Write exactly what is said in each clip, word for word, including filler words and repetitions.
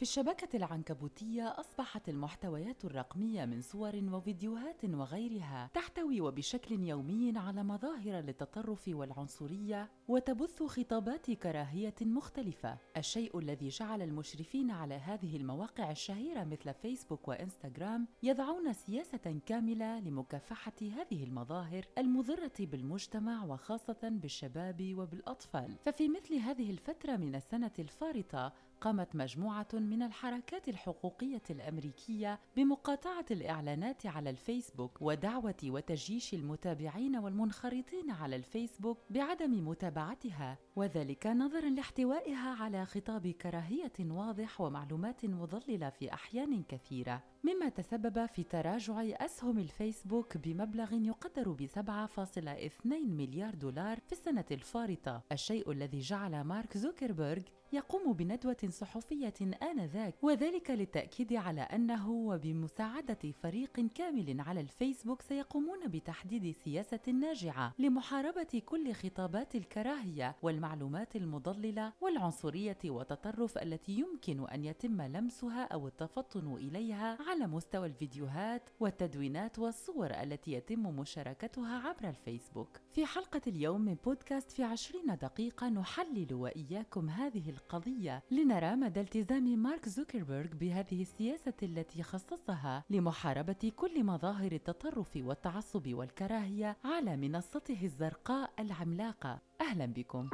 في الشبكة العنكبوتية أصبحت المحتويات الرقمية من صور وفيديوهات وغيرها تحتوي وبشكل يومي على مظاهر للتطرف والعنصرية وتبث خطابات كراهية مختلفة، الشيء الذي جعل المشرفين على هذه المواقع الشهيرة مثل فيسبوك وإنستغرام يضعون سياسة كاملة لمكافحة هذه المظاهر المضرة بالمجتمع وخاصة بالشباب وبالأطفال. ففي مثل هذه الفترة من السنة الفارطة قامت مجموعة من الحركات الحقوقية الأمريكية بمقاطعة الإعلانات على الفيسبوك ودعوة وتجيش المتابعين والمنخرطين على الفيسبوك بعدم متابعتها، وذلك نظراً لاحتوائها على خطاب كراهية واضح ومعلومات مضللة في أحيان كثيرة، مما تسبب في تراجع أسهم الفيسبوك بمبلغ يقدر ب سبعة فاصلة اثنين مليار دولار في السنة الفارطة، الشيء الذي جعل مارك زوكربيرغ يقوم بندوة صحفية آنذاك، وذلك للتأكيد على أنه وبمساعدة فريق كامل على الفيسبوك سيقومون بتحديد سياسة ناجعة لمحاربة كل خطابات الكراهية والمعلومات المضللة والعنصرية والتطرف التي يمكن أن يتم لمسها أو التفطن إليها على مستوى الفيديوهات والتدوينات والصور التي يتم مشاركتها عبر الفيسبوك. في حلقة اليوم من بودكاست في عشرين دقيقة نحلل وإياكم هذه القضية لنرى مدى التزام مارك زوكربيرغ بهذه السياسة التي خصصها لمحاربة كل مظاهر التطرف والتعصب والكراهية على منصته الزرقاء العملاقة. أهلا بكم.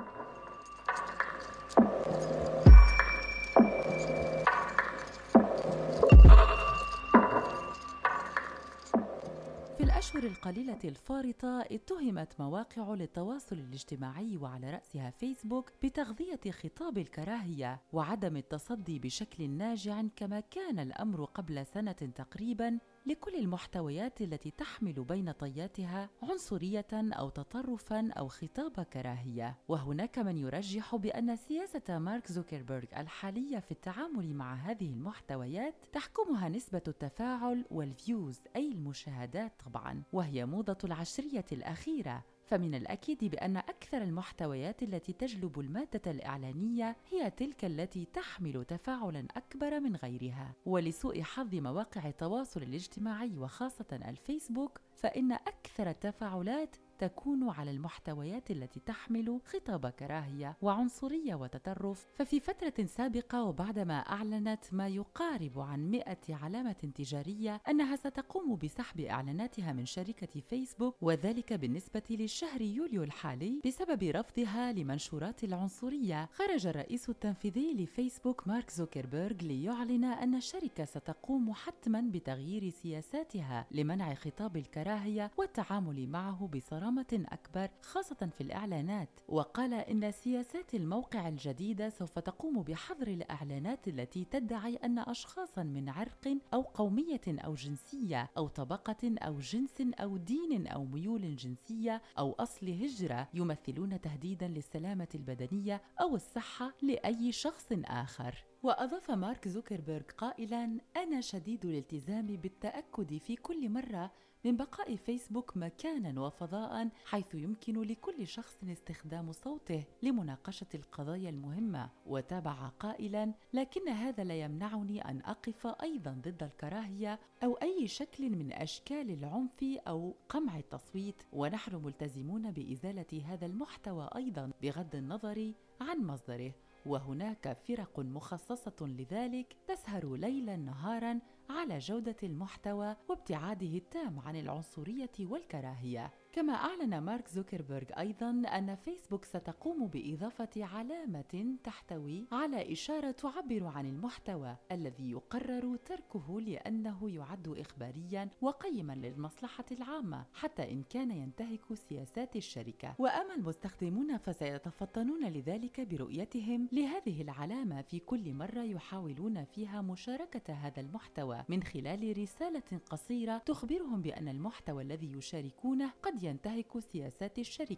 في الأشهر القليلة الفارطة اتهمت مواقع للتواصل الاجتماعي وعلى رأسها فيسبوك بتغذية خطاب الكراهية وعدم التصدي بشكل ناجع كما كان الأمر قبل سنة تقريباً لكل المحتويات التي تحمل بين طياتها عنصرية أو تطرفاً أو خطاب كراهية. وهناك من يرجح بأن سياسة مارك زوكربيرغ الحالية في التعامل مع هذه المحتويات تحكمها نسبة التفاعل والفيوز أي المشاهدات طبعاً، وهي موضة العشرية الأخيرة. فمن الأكيد بأن أكثر المحتويات التي تجلب المادة الإعلانية هي تلك التي تحمل تفاعلاً أكبر من غيرها. ولسوء حظ مواقع التواصل الاجتماعي وخاصة الفيسبوك فإن أكثر التفاعلات تكون على المحتويات التي تحمل خطاب كراهية وعنصرية وتطرف. ففي فترة سابقة وبعدما أعلنت ما يقارب عن مئة علامة تجارية أنها ستقوم بسحب إعلاناتها من شركة فيسبوك، وذلك بالنسبة للشهر يوليو الحالي بسبب رفضها لمنشورات العنصرية، خرج الرئيس التنفيذي لفيسبوك مارك زوكربيرغ ليعلن أن الشركة ستقوم حتما بتغيير سياساتها لمنع خطاب الكراهية والتعامل معه بصرامة أكبر خاصة في الإعلانات. وقال إن سياسات الموقع الجديدة سوف تقوم بحظر الإعلانات التي تدعي أن أشخاصا من عرق أو قومية أو جنسية أو طبقة أو جنس أو دين أو ميول جنسية أو أصل هجرة يمثلون تهديدا للسلامة البدنية أو الصحة لأي شخص آخر. وأضاف مارك زوكربيرغ قائلاً: أنا شديد الالتزام بالتأكد في كل مرة من بقاء فيسبوك مكاناً وفضاءً حيث يمكن لكل شخص استخدام صوته لمناقشة القضايا المهمة. وتابع قائلاً: لكن هذا لا يمنعني أن أقف أيضاً ضد الكراهية أو أي شكل من أشكال العنف أو قمع التصويت، ونحن ملتزمون بإزالة هذا المحتوى أيضاً بغض النظر عن مصدره. وهناك فرق مخصصة لذلك تسهر ليلاً نهاراً على جودة المحتوى وابتعاده التام عن العنصرية والكراهية. كما أعلن مارك زوكربيرغ أيضاً أن فيسبوك ستقوم بإضافة علامة تحتوي على إشارة تعبر عن المحتوى الذي يقرر تركه لأنه يعد إخبارياً وقيماً للمصلحة العامة حتى إن كان ينتهك سياسات الشركة. وأما المستخدمون فسيتفطنون لذلك برؤيتهم لهذه العلامة في كل مرة يحاولون فيها مشاركة هذا المحتوى من خلال رسالة قصيرة تخبرهم بأن المحتوى الذي يشاركونه قد ينتهك سياسات الشركة.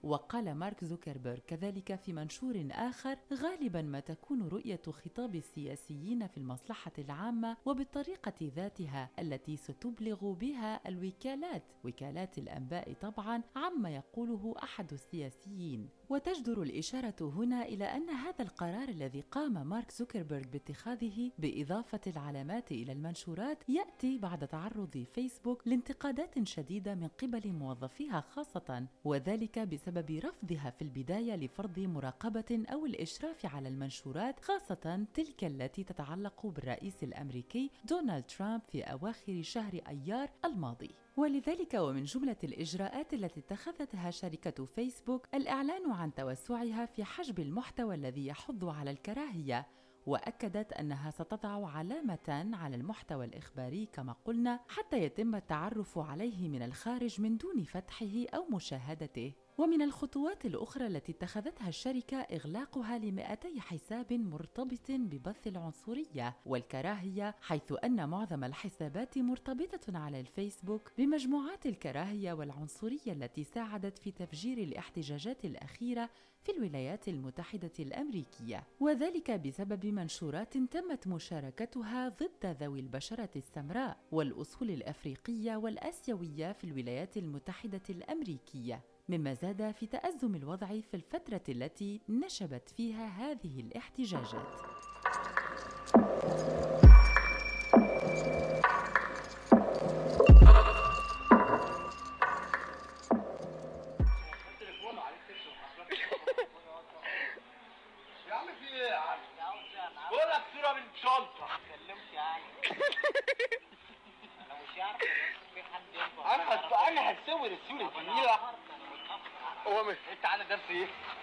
وقال مارك زوكربيرغ كذلك في منشور آخر: غالباً ما تكون رؤية خطاب السياسيين في المصلحة العامة وبالطريقة ذاتها التي ستبلغ بها الوكالات، وكالات الأنباء طبعاً، عما يقوله أحد السياسيين. وتجدر الإشارة هنا إلى أن هذا القرار الذي قام مارك زوكربيرغ باتخاذه بإضافة العلامات إلى المنشورات يأتي بعد تعرض فيسبوك لانتقادات شديدة من قبل موظفيها خاصة، وذلك بسبب رفضها في البداية لفرض مراقبة أو الإشراف على المنشورات، خاصة تلك التي تتعلق بالرئيس الأمريكي دونالد ترامب في أواخر شهر أيار الماضي. ولذلك ومن جملة الإجراءات التي اتخذتها شركة فيسبوك الإعلان عن توسعها في حجب المحتوى الذي يحض على الكراهية، وأكدت أنها ستضع علامة على المحتوى الإخباري كما قلنا حتى يتم التعرف عليه من الخارج من دون فتحه أو مشاهدته. ومن الخطوات الأخرى التي اتخذتها الشركة إغلاقها لمئتي حساب مرتبط ببث العنصرية والكراهية، حيث أن معظم الحسابات مرتبطة على الفيسبوك بمجموعات الكراهية والعنصرية التي ساعدت في تفجير الاحتجاجات الأخيرة في الولايات المتحدة الأمريكية، وذلك بسبب منشورات تمت مشاركتها ضد ذوي البشرة السمراء والأصول الأفريقية والآسيوية في الولايات المتحدة الأمريكية، مما زاد في تأزم الوضع في الفترة التي نشبت فيها هذه الاحتجاجات. انا هسوي الصوره الجميله. هو مش انت عندك درس ايه؟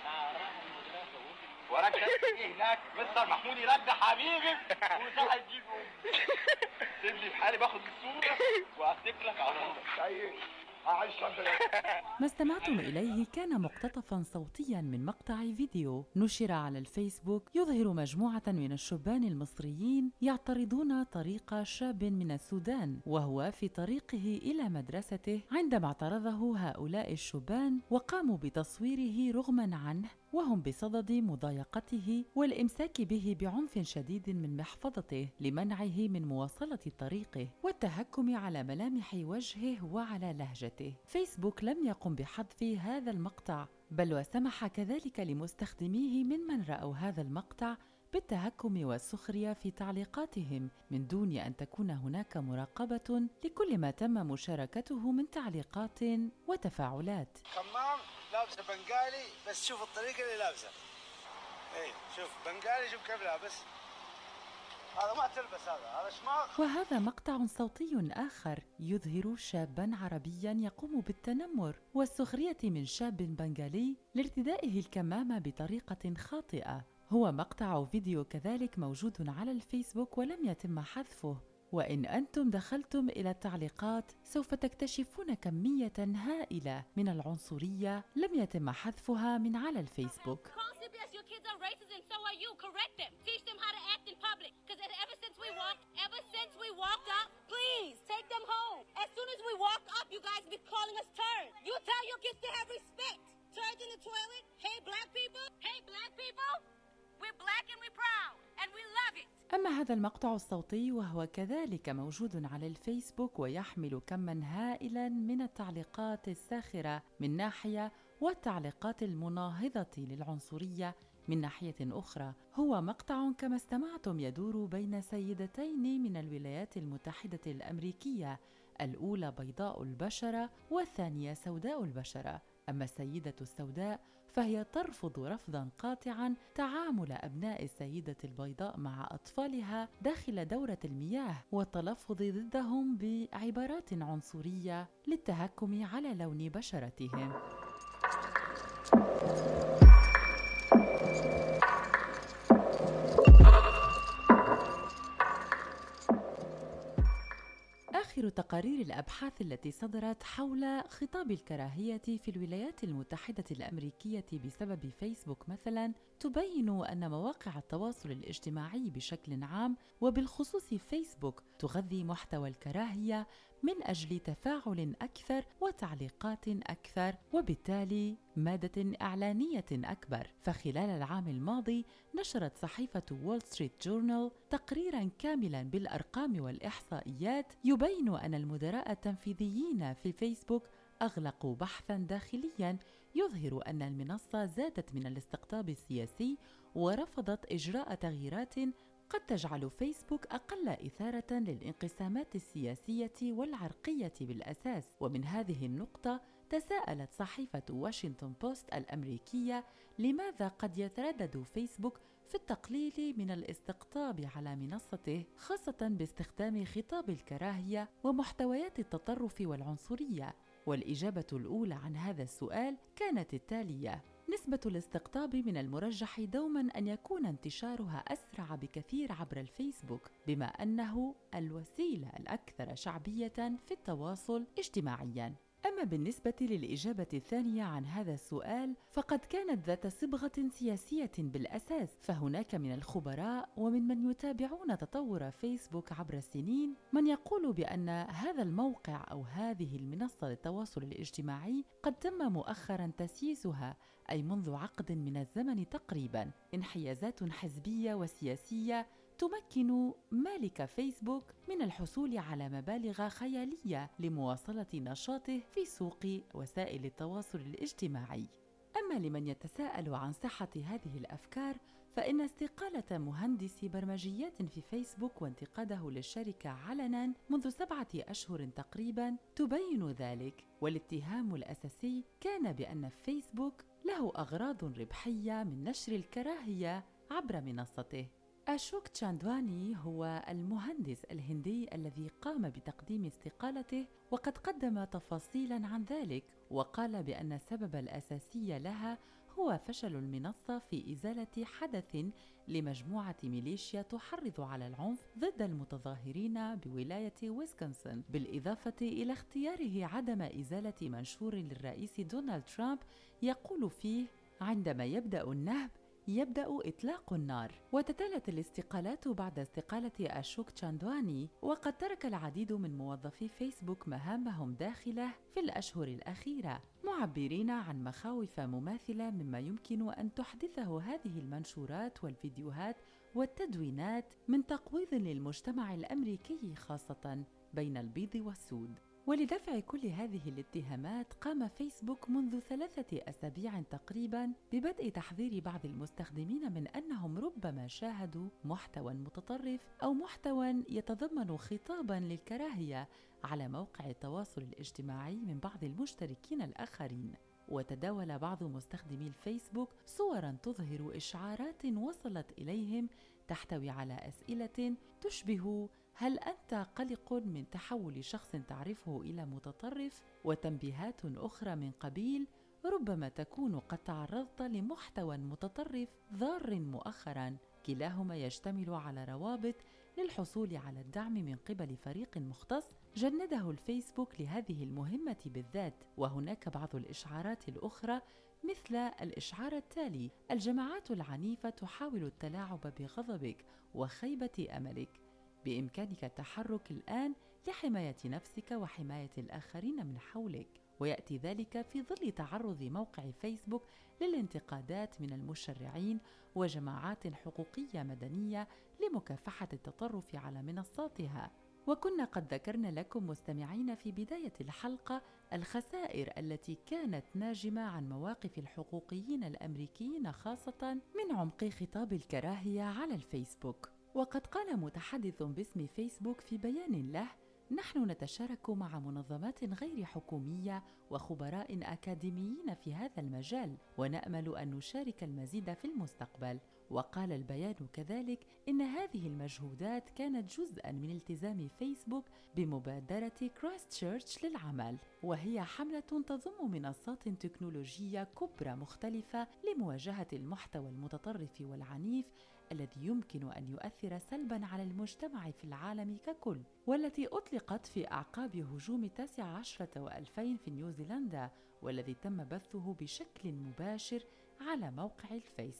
وراك درس ايه هناك؟ مستر محمود يرد حبيبي وصح تجيبه. سيب لي في حالي باخد الصوره وافتك لك على طول. ما استمعتم إليه كان مقتطفاً صوتياً من مقطع فيديو نشر على الفيسبوك يظهر مجموعة من الشبان المصريين يعترضون طريق شاب من السودان وهو في طريقه إلى مدرسته، عندما اعترضه هؤلاء الشبان وقاموا بتصويره رغماً عنه وهم بصدد مضايقته والإمساك به بعنف شديد من محفظته لمنعه من مواصلة طريقه والتهكم على ملامح وجهه وعلى لهجته. فيسبوك لم يقم بحذف هذا المقطع، بل وسمح كذلك لمستخدميه ممن رأوا هذا المقطع بالتهكم والسخرية في تعليقاتهم من دون أن تكون هناك مراقبة لكل ما تم مشاركته من تعليقات وتفاعلات. خمام لابسه بنغالي، بس شوف الطريقه اللي لابسه. اي شوف بنغالي، شوف كيف لابس. هذا ما تلبس، هذا هذا شماغ. وهذا مقطع صوتي آخر يظهر شابا عربيا يقوم بالتنمر والسخرية من شاب بنغالي لارتدائه الكمامة بطريقة خاطئة. هو مقطع فيديو كذلك موجود على الفيسبوك ولم يتم حذفه، وإن أنتم دخلتم إلى التعليقات سوف تكتشفون كمية هائلة من العنصرية لم يتم حذفها من على الفيسبوك. أما هذا المقطع الصوتي وهو كذلك موجود على الفيسبوك ويحمل كماً هائلاً من التعليقات الساخرة من ناحية والتعليقات المناهضة للعنصرية من ناحية أخرى. هو مقطع كما استمعتم يدور بين سيدتين من الولايات المتحدة الأمريكية، الأولى بيضاء البشرة والثانية سوداء البشرة. أما السيدة السوداء فهي ترفض رفضاً قاطعاً تعامل أبناء السيدة البيضاء مع أطفالها داخل دورة المياه والتلفظ ضدهم بعبارات عنصرية للتهكم على لون بشرتهم. آخر تقارير الأبحاث التي صدرت حول خطاب الكراهية في الولايات المتحدة الأمريكية بسبب فيسبوك مثلاً تبين أن مواقع التواصل الاجتماعي بشكل عام وبالخصوص فيسبوك تغذي محتوى الكراهية من أجل تفاعل أكثر وتعليقات أكثر، وبالتالي مادة إعلانية أكبر. فخلال العام الماضي نشرت صحيفة وول ستريت جورنال تقريراً كاملاً بالأرقام والإحصائيات يبين أن المدراء التنفيذيين في فيسبوك أغلقوا بحثاً داخلياً يظهر أن المنصة زادت من الاستقطاب السياسي ورفضت إجراء تغييرات قد تجعل فيسبوك أقل إثارة للانقسامات السياسية والعرقية بالأساس. ومن هذه النقطة تساءلت صحيفة واشنطن بوست الأمريكية لماذا قد يتردد فيسبوك في التقليل من الاستقطاب على منصته، خاصة باستخدام خطاب الكراهية ومحتويات التطرف والعنصرية. والإجابة الأولى عن هذا السؤال كانت التالية: نسبة الاستقطاب من المرجح دوماً أن يكون انتشارها أسرع بكثير عبر الفيسبوك، بما أنه الوسيلة الأكثر شعبية في التواصل اجتماعياً. أما بالنسبة للإجابة الثانية عن هذا السؤال فقد كانت ذات صبغة سياسية بالأساس، فهناك من الخبراء ومن من يتابعون تطور فيسبوك عبر السنين من يقول بأن هذا الموقع أو هذه المنصة للتواصل الاجتماعي قد تم مؤخراً تسييسها، أي منذ عقد من الزمن تقريباً. انحيازات حزبية وسياسية تمكن مالك فيسبوك من الحصول على مبالغ خيالية لمواصلة نشاطه في سوق وسائل التواصل الاجتماعي. أما لمن يتساءل عن صحة هذه الأفكار، فإن استقالة مهندس برمجيات في فيسبوك وانتقاده للشركة علناً منذ سبعة أشهر تقريباً تبين ذلك. والاتهام الأساسي كان بأن فيسبوك له أغراض ربحية من نشر الكراهية عبر منصته. أشوك تشاندواني هو المهندس الهندي الذي قام بتقديم استقالته، وقد قدم تفاصيلاً عن ذلك، وقال بأن السبب الأساسي لها هو فشل المنصة في إزالة حدث لمجموعة ميليشيا تحرض على العنف ضد المتظاهرين بولاية ويسكونسن، بالإضافة إلى اختياره عدم إزالة منشور للرئيس دونالد ترامب يقول فيه: عندما يبدأ النهب يبدأ إطلاق النار. وتتالت الاستقالات بعد استقالة أشوك تشاندواني، وقد ترك العديد من موظفي فيسبوك مهامهم داخله في الأشهر الأخيرة، معبرين عن مخاوف مماثلة مما يمكن أن تحدثه هذه المنشورات والفيديوهات والتدوينات من تقويض للمجتمع الأمريكي خاصة بين البيض والسود. ولدفع كل هذه الاتهامات قام فيسبوك منذ ثلاثة أسابيع تقريباً ببدء تحذير بعض المستخدمين من أنهم ربما شاهدوا محتوى متطرف أو محتوى يتضمن خطاباً للكراهية على موقع التواصل الاجتماعي من بعض المشتركين الآخرين. وتداول بعض مستخدمي الفيسبوك صوراً تظهر إشعارات وصلت إليهم تحتوي على أسئلة تشبه: هل أنت قلق من تحول شخص تعرفه إلى متطرف؟ وتنبيهات أخرى من قبيل: ربما تكون قد تعرضت لمحتوى متطرف ضار مؤخراً. كلاهما يشتمل على روابط للحصول على الدعم من قبل فريق مختص جنده الفيسبوك لهذه المهمة بالذات. وهناك بعض الإشعارات الأخرى مثل الإشعار التالي: الجماعات العنيفة تحاول التلاعب بغضبك وخيبة أملك، بإمكانك التحرك الآن لحماية نفسك وحماية الآخرين من حولك. ويأتي ذلك في ظل تعرض موقع فيسبوك للانتقادات من المشرعين وجماعات حقوقية مدنية لمكافحة التطرف على منصاتها. وكنا قد ذكرنا لكم مستمعين في بداية الحلقة الخسائر التي كانت ناجمة عن مواقف الحقوقيين الأمريكيين خاصة من عمق خطاب الكراهية على الفيسبوك. وقد قال متحدث باسم فيسبوك في بيان له: نحن نتشارك مع منظمات غير حكومية وخبراء أكاديميين في هذا المجال، ونأمل أن نشارك المزيد في المستقبل. وقال البيان كذلك إن هذه المجهودات كانت جزءاً من التزام فيسبوك بمبادرة كرايستشيرش للعمل، وهي حملة تضم منصات تكنولوجية كبرى مختلفة لمواجهة المحتوى المتطرف والعنيف الذي يمكن أن يؤثر سلباً على المجتمع في العالم ككل، والتي أطلقت في أعقاب هجوم التاسع عشرة وألفين في نيوزيلندا، والذي تم بثه بشكل مباشر على موقع الفيسبوك.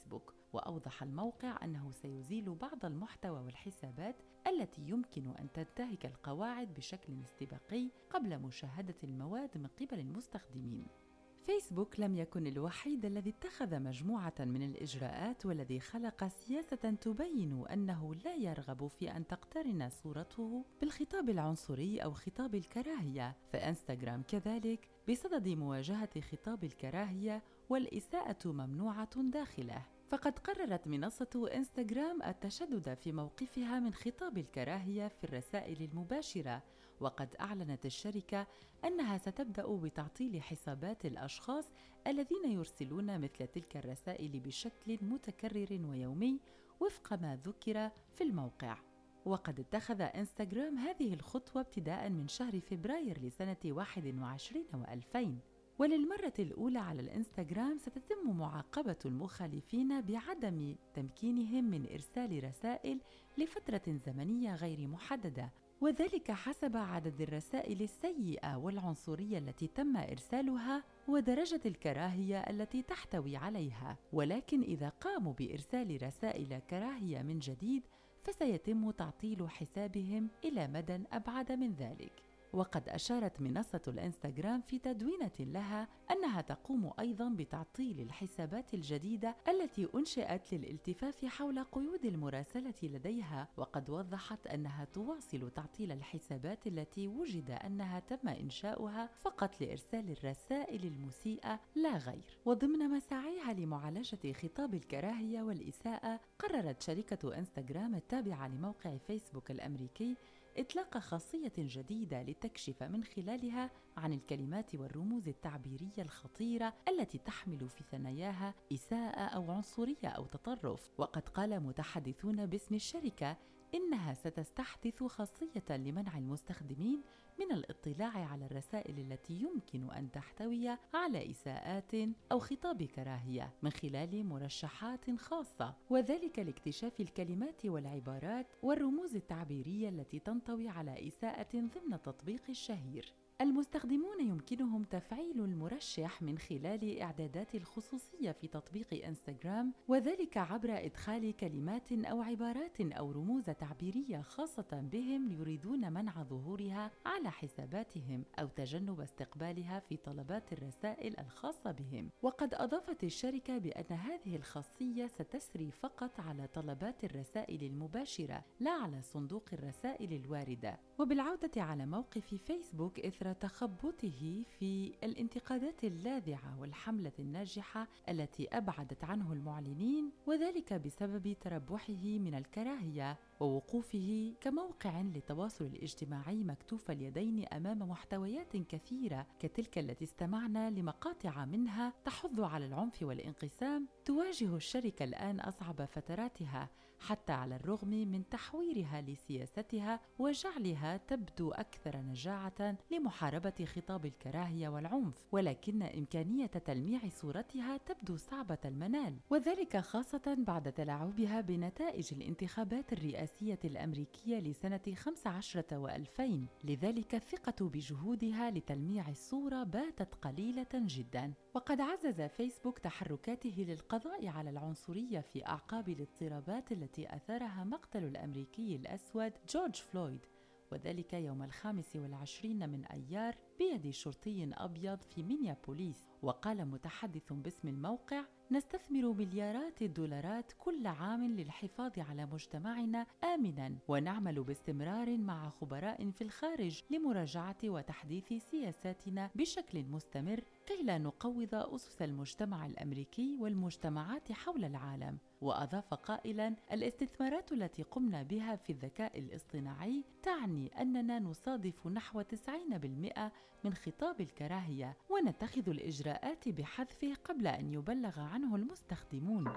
وأوضح الموقع أنه سيزيل بعض المحتوى والحسابات التي يمكن أن تنتهك القواعد بشكل استباقي قبل مشاهدة المواد من قبل المستخدمين. فيسبوك لم يكن الوحيد الذي اتخذ مجموعة من الإجراءات والذي خلق سياسة تبين أنه لا يرغب في أن تقترن صورته بالخطاب العنصري أو خطاب الكراهية، فإنستغرام كذلك بصدد مواجهة خطاب الكراهية والإساءة ممنوعة داخله. فقد قررت منصة إنستغرام التشدد في موقفها من خطاب الكراهية في الرسائل المباشرة، وقد أعلنت الشركة أنها ستبدأ بتعطيل حسابات الأشخاص الذين يرسلون مثل تلك الرسائل بشكل متكرر ويومي وفق ما ذكر في الموقع. وقد اتخذ إنستغرام هذه الخطوة ابتداء من شهر فبراير لسنة واحد وعشرين وألفين، وللمرة الأولى على الإنستغرام ستتم معاقبة المخالفين بعدم تمكينهم من إرسال رسائل لفترة زمنية غير محددة، وذلك حسب عدد الرسائل السيئة والعنصرية التي تم إرسالها ودرجة الكراهية التي تحتوي عليها. ولكن إذا قاموا بإرسال رسائل كراهية من جديد فسيتم تعطيل حسابهم إلى مدى أبعد من ذلك. وقد أشارت منصة الإنستغرام في تدوينة لها أنها تقوم أيضاً بتعطيل الحسابات الجديدة التي أنشئت للالتفاف حول قيود المراسلة لديها، وقد وضحت أنها تواصل تعطيل الحسابات التي وجد أنها تم إنشاؤها فقط لإرسال الرسائل المسيئة لا غير. وضمن مساعيها لمعالجة خطاب الكراهية والإساءة، قررت شركة إنستغرام التابعة لموقع فيسبوك الأمريكي إطلاق خاصية جديدة لتكشف من خلالها عن الكلمات والرموز التعبيرية الخطيرة التي تحمل في ثناياها إساءة أو عنصرية أو تطرف. وقد قال متحدثون باسم الشركة إنها ستستحدث خاصية لمنع المستخدمين من الاطلاع على الرسائل التي يمكن أن تحتوي على إساءات أو خطاب كراهية من خلال مرشحات خاصة، وذلك لاكتشاف الكلمات والعبارات والرموز التعبيرية التي تنطوي على إساءة ضمن التطبيق الشهير. المستخدمون يمكنهم تفعيل المرشح من خلال إعدادات الخصوصية في تطبيق إنستغرام، وذلك عبر إدخال كلمات أو عبارات أو رموز تعبيرية خاصة بهم يريدون منع ظهورها على حساباتهم أو تجنب استقبالها في طلبات الرسائل الخاصة بهم. وقد أضافت الشركة بأن هذه الخاصية ستسري فقط على طلبات الرسائل المباشرة لا على صندوق الرسائل الواردة. وبالعودة على موقف فيسبوك إثر تخبطه في الانتقادات اللاذعة والحملة الناجحة التي أبعدت عنه المعلنين، وذلك بسبب تربحه من الكراهية ووقوفه كموقع للتواصل الاجتماعي مكتوف اليدين أمام محتويات كثيرة كتلك التي استمعنا لمقاطع منها تحض على العنف والانقسام. تواجه الشركة الآن أصعب فتراتها حتى على الرغم من تحويرها لسياستها وجعلها تبدو أكثر نجاعة لمحاربة خطاب الكراهية والعنف، ولكن إمكانية تلميع صورتها تبدو صعبة المنال، وذلك خاصة بعد تلاعبها بنتائج الانتخابات الرئاسية الأمريكية لسنة خمسة عشر وألفين. لذلك الثقة بجهودها لتلميع الصورة باتت قليلة جدا. وقد عزز فيسبوك تحركاته للقضاء على العنصرية في أعقاب الاضطرابات التي أثارها مقتل الأمريكي الأسود جورج فلويد، وذلك يوم الخامس والعشرين من أيار بيد شرطي أبيض في مينيابوليس. وقال متحدث باسم الموقع: نستثمر مليارات الدولارات كل عام للحفاظ على مجتمعنا آمناً، ونعمل باستمرار مع خبراء في الخارج لمراجعة وتحديث سياساتنا بشكل مستمر كي لا نقوض أسس المجتمع الأمريكي والمجتمعات حول العالم. وأضاف قائلاً: الاستثمارات التي قمنا بها في الذكاء الاصطناعي تعني أننا نصادف نحو تسعين بالمئة من خطاب الكراهية، ونتخذ الإجراءات بحذفه قبل أن يبلغ عنه المستخدمون.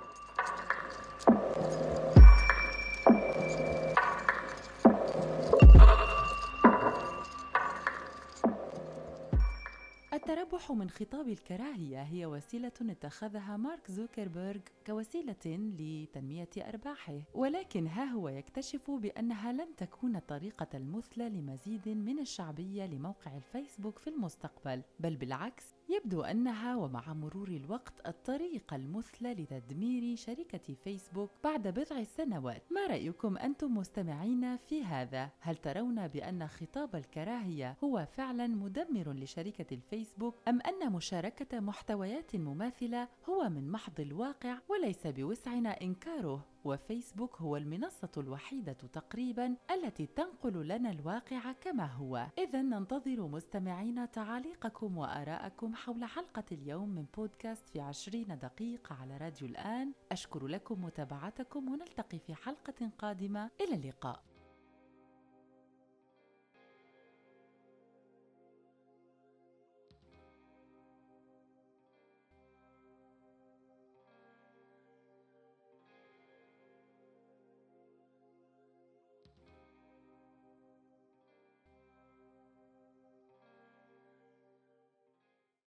التربح من خطاب الكراهية هي وسيلة اتخذها مارك زوكربيرغ كوسيلة لتنمية أرباحه، ولكن ها هو يكتشف بأنها لن تكون الطريقة المثلى لمزيد من الشعبية لموقع الفيسبوك في المستقبل، بل بالعكس يبدو أنها ومع مرور الوقت الطريقة المثلى لتدمير شركة فيسبوك بعد بضع سنوات. ما رأيكم أنتم مستمعين في هذا؟ هل ترون بأن خطاب الكراهية هو فعلا مدمر لشركة الفيسبوك، أم أن مشاركة محتويات مماثلة هو من محض الواقع وليس بوسعنا إنكاره، وفيسبوك هو المنصة الوحيدة تقريبا التي تنقل لنا الواقع كما هو؟ إذن ننتظر مستمعين تعاليقكم وآراءكم حول حلقة اليوم من بودكاست في عشرين دقيقة على راديو الآن. أشكر لكم متابعتكم ونلتقي في حلقة قادمة. إلى اللقاء.